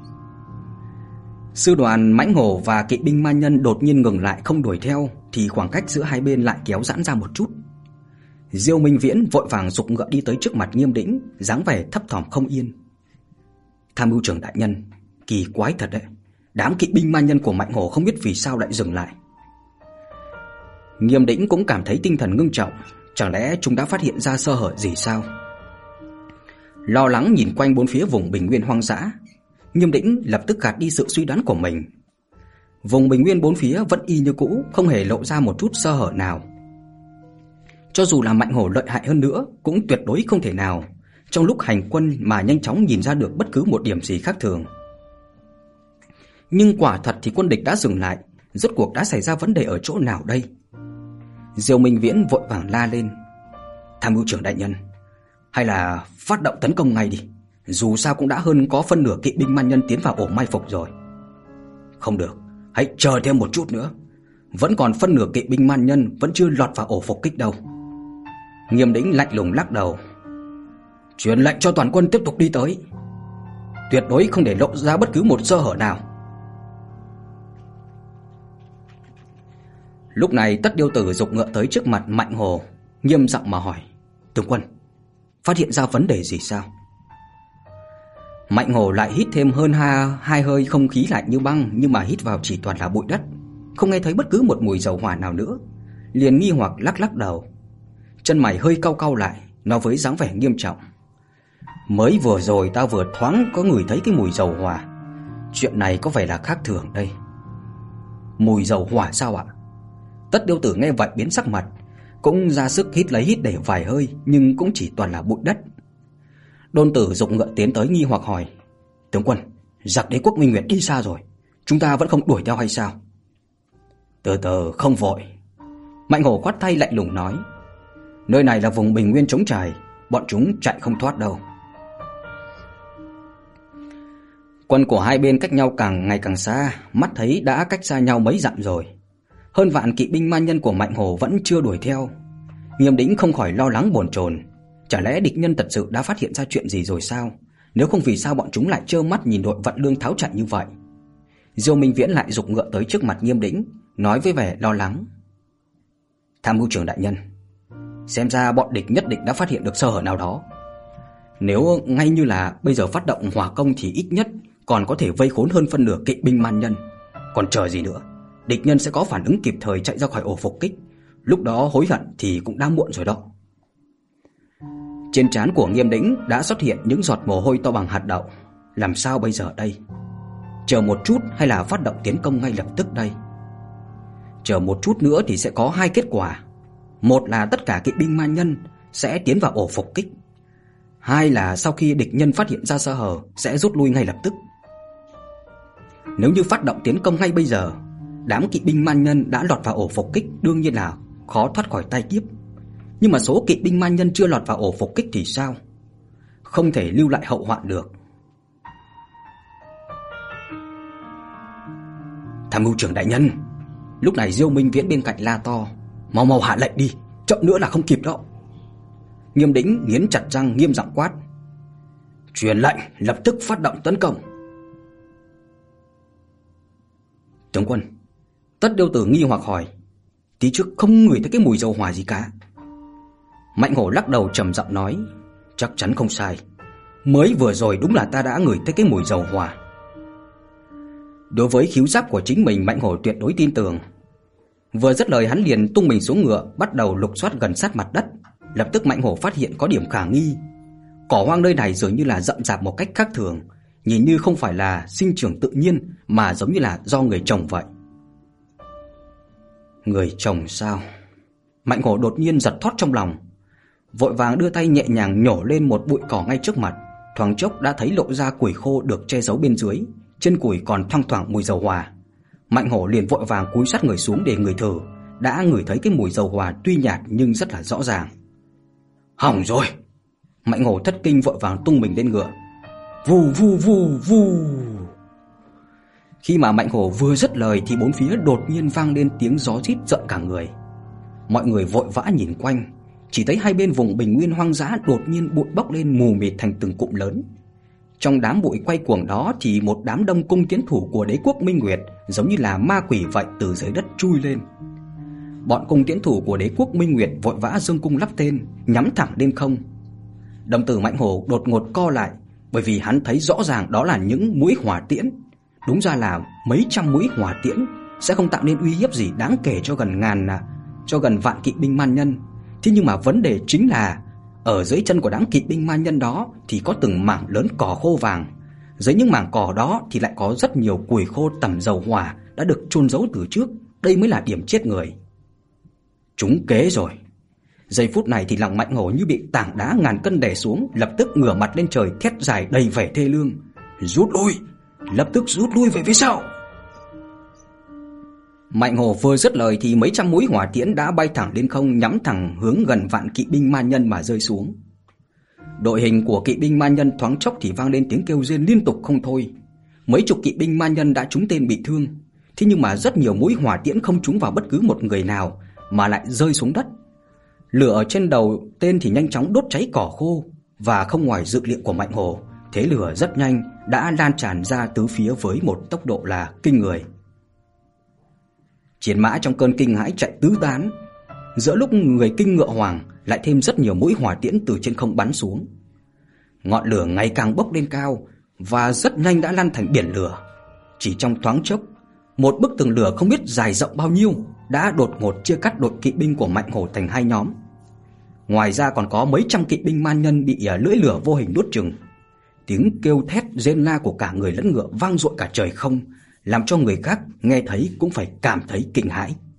Sư đoàn Mãnh Hổ và kỵ binh man nhân đột nhiên ngừng lại không đuổi theo, thì khoảng cách giữa hai bên lại kéo giãn ra một chút. Diêu Minh Viễn vội vàng giục ngựa đi tới trước mặt Nghiêm Đĩnh, dáng vẻ thấp thỏm không yên. "Tham mưu trưởng đại nhân, kỳ quái thật đấy, đám kỵ binh man nhân của Mạnh Hổ không biết vì sao lại dừng lại." Nghiêm Đĩnh cũng cảm thấy tinh thần ngưng trọng, chẳng lẽ chúng đã phát hiện ra sơ hở gì sao? Lo lắng nhìn quanh bốn phía vùng bình nguyên hoang dã, Nghiêm Đĩnh lập tức gạt đi sự suy đoán của mình. Vùng bình nguyên bốn phía vẫn y như cũ, không hề lộ ra một chút sơ hở nào. Cho dù là Mạnh Hổ lợi hại hơn nữa cũng tuyệt đối không thể nào trong lúc hành quân mà nhanh chóng nhìn ra được bất cứ một điểm gì khác thường. Nhưng quả thật thì quân địch đã dừng lại, rốt cuộc đã xảy ra vấn đề ở chỗ nào đây? Diêu Minh Viễn vội vàng la lên: "Tham mưu trưởng đại nhân, hay là phát động tấn công ngay đi, dù sao cũng đã hơn có phân nửa kỵ binh man nhân tiến vào ổ mai phục rồi." "Không được, hãy chờ thêm một chút nữa, vẫn còn phân nửa kỵ binh man nhân vẫn chưa lọt vào ổ phục kích đâu." Nghiêm Đĩnh lạnh lùng lắc đầu: "Truyền lệnh cho toàn quân tiếp tục đi tới, tuyệt đối không để lộ ra bất cứ một sơ hở nào." Lúc này Tất Điêu Tử giục ngựa tới trước mặt Mạnh Hổ, nghiêm giọng mà hỏi: "Tướng quân, phát hiện ra vấn đề gì sao?" Mạnh Hổ lại hít thêm hơn hai, hai hơi không khí lạnh như băng, nhưng mà hít vào chỉ toàn là bụi đất, không nghe thấy bất cứ một mùi dầu hỏa nào nữa, liền nghi hoặc lắc lắc đầu: chân mày hơi cau cau lại, nói với dáng vẻ nghiêm trọng: "Mới vừa rồi ta vừa thoáng có ngửi thấy cái mùi dầu hỏa. Chuyện này có vẻ là khác thường đây." "Mùi dầu hỏa sao ạ?" Tất Điêu Tử nghe vậy biến sắc mặt, cũng ra sức hít lấy hít để vài hơi, nhưng cũng chỉ toàn là bụi đất. Đôn Tử giục ngựa tiến tới nghi hoặc hỏi: "Tướng quân, giặc Đế quốc Minh Nguyệt đi xa rồi, chúng ta vẫn không đuổi theo hay sao?" "Từ từ, không vội." Mạnh Hổ khoát tay lạnh lùng nói: "Nơi này là vùng bình nguyên trống trải, bọn chúng chạy không thoát đâu." Quân của hai bên cách nhau càng ngày càng xa, mắt thấy đã cách xa nhau mấy dặm rồi. Hơn vạn kỵ binh ma nhân của Mạnh Hổ vẫn chưa đuổi theo. Nghiêm Đĩnh không khỏi lo lắng bồn chồn, chả lẽ địch nhân thật sự đã phát hiện ra chuyện gì rồi sao? Nếu không vì sao bọn chúng lại trơ mắt nhìn đội vận lương tháo chạy như vậy? Diêu Minh Viễn lại giục ngựa tới trước mặt Nghiêm Đĩnh, nói với vẻ lo lắng: "Tham mưu trưởng đại nhân, xem ra bọn địch nhất định đã phát hiện được sơ hở nào đó. Nếu ngay như là bây giờ phát động hỏa công thì ít nhất còn có thể vây khốn hơn phân nửa kỵ binh man nhân. Còn chờ gì nữa? Địch nhân sẽ có phản ứng kịp thời chạy ra khỏi ổ phục kích, lúc đó hối hận thì cũng đã muộn rồi đó." Trên trán của Nghiêm Đĩnh đã xuất hiện những giọt mồ hôi to bằng hạt đậu. Làm sao bây giờ đây? Chờ một chút hay là phát động tiến công ngay lập tức đây? Chờ một chút nữa thì sẽ có hai kết quả. Một là tất cả kỵ binh ma nhân sẽ tiến vào ổ phục kích. Hai là sau khi địch nhân phát hiện ra sơ hở sẽ rút lui ngay lập tức. Nếu như phát động tiến công ngay bây giờ, đám kỵ binh man nhân đã lọt vào ổ phục kích đương nhiên là khó thoát khỏi tai kiếp. Nhưng mà số kỵ binh man nhân chưa lọt vào ổ phục kích thì sao? Không thể lưu lại hậu hoạn được. "Tham mưu trưởng đại nhân!" Lúc này Diêu Minh Viễn bên cạnh la to: "Mau mau hạ lệnh đi, chậm nữa là không kịp đâu." Nghiêm Đĩnh nghiến chặt răng nghiêm giọng quát: "Truyền lệnh lập tức phát động tấn công." "Tướng quân," Tất Điêu Tử nghi hoặc hỏi, "tí trước không ngửi thấy cái mùi dầu hỏa gì cả?" Mạnh Hổ lắc đầu trầm giọng nói: "Chắc chắn không sai, mới vừa rồi đúng là ta đã ngửi thấy cái mùi dầu hỏa." Đối với khứu giác của chính mình, Mạnh Hổ tuyệt đối tin tưởng. Vừa dứt lời, hắn liền tung mình xuống ngựa, bắt đầu lục soát gần sát mặt đất. Lập tức Mạnh Hổ phát hiện có điểm khả nghi. Cỏ hoang nơi này dường như là rậm rạp một cách khác thường, nhìn như không phải là sinh trưởng tự nhiên mà giống như là do người trồng vậy. Người trồng sao? Mạnh Hổ đột nhiên giật thót trong lòng, vội vàng đưa tay nhẹ nhàng nhổ lên một bụi cỏ ngay trước mặt. Thoáng chốc đã thấy lộ ra củi khô được che giấu bên dưới, trên củi còn thoang thoảng mùi dầu hỏa. Mạnh Hổ liền vội vàng cúi sát người xuống để ngửi thử. Đã ngửi thấy cái mùi dầu hỏa tuy nhạt nhưng rất là rõ ràng. Hỏng rồi! Mạnh Hổ thất kinh vội vàng tung mình lên ngựa. Vù vù vù vù. Khi mà Mạnh Hổ vừa dứt lời thì bốn phía đột nhiên vang lên tiếng gió rít rợn cả người. Mọi người vội vã nhìn quanh, chỉ thấy hai bên vùng bình nguyên hoang dã đột nhiên bụi bốc lên mù mịt thành từng cụm lớn. Trong đám bụi quay cuồng đó thì một đám đông cung tiến thủ của đế quốc Minh Nguyệt giống như là ma quỷ vậy từ dưới đất chui lên. Bọn cung tiến thủ của đế quốc Minh Nguyệt vội vã giương cung lắp tên, nhắm thẳng lên không. Đồng tử Mạnh Hổ đột ngột co lại, bởi vì hắn thấy rõ ràng đó là những mũi hỏa tiễn. Đúng ra là mấy trăm mũi hỏa tiễn sẽ không tạo nên uy hiếp gì đáng kể cho gần ngàn cho gần vạn kỵ binh man nhân. Thế nhưng mà vấn đề chính là ở dưới chân của đám kỵ binh man nhân đó thì có từng mảng lớn cỏ khô vàng. Dưới những mảng cỏ đó thì lại có rất nhiều củi khô tẩm dầu hỏa đã được chôn giấu từ trước. Đây mới là điểm chết người. Trúng kế rồi. Giây phút này thì lòng Mạnh Hổ như bị tảng đá ngàn cân đè xuống, lập tức ngửa mặt lên trời thét dài đầy vẻ thê lương. Rút lui, lập tức rút lui về phía sau. Mạnh Hổ vừa dứt lời thì mấy trăm mũi hỏa tiễn đã bay thẳng lên không, nhắm thẳng hướng gần vạn kỵ binh man nhân mà rơi xuống. Đội hình của kỵ binh man nhân thoáng chốc thì vang lên tiếng kêu rên liên tục không thôi. Mấy chục kỵ binh man nhân đã trúng tên bị thương, thế nhưng mà rất nhiều mũi hỏa tiễn không trúng vào bất cứ một người nào mà lại rơi xuống đất. Lửa ở trên đầu tên thì nhanh chóng đốt cháy cỏ khô, và không ngoài dự liệu của Mạnh Hổ, thế lửa rất nhanh đã lan tràn ra tứ phía với một tốc độ là kinh người. Chiến mã trong cơn kinh hãi chạy tứ tán. Giữa lúc người kinh ngựa hoàng, lại thêm rất nhiều mũi hỏa tiễn từ trên không bắn xuống. Ngọn lửa ngày càng bốc lên cao và rất nhanh đã lan thành biển lửa. Chỉ trong thoáng chốc, một bức tường lửa không biết dài rộng bao nhiêu đã đột ngột chia cắt đội kỵ binh của Mạnh Hổ thành hai nhóm. Ngoài ra còn có mấy trăm kỵ binh man nhân bị lưỡi lửa vô hình nuốt chửng. Tiếng kêu thét rên la của cả người lẫn ngựa vang dội cả trời không, làm cho người khác nghe thấy cũng phải cảm thấy kinh hãi.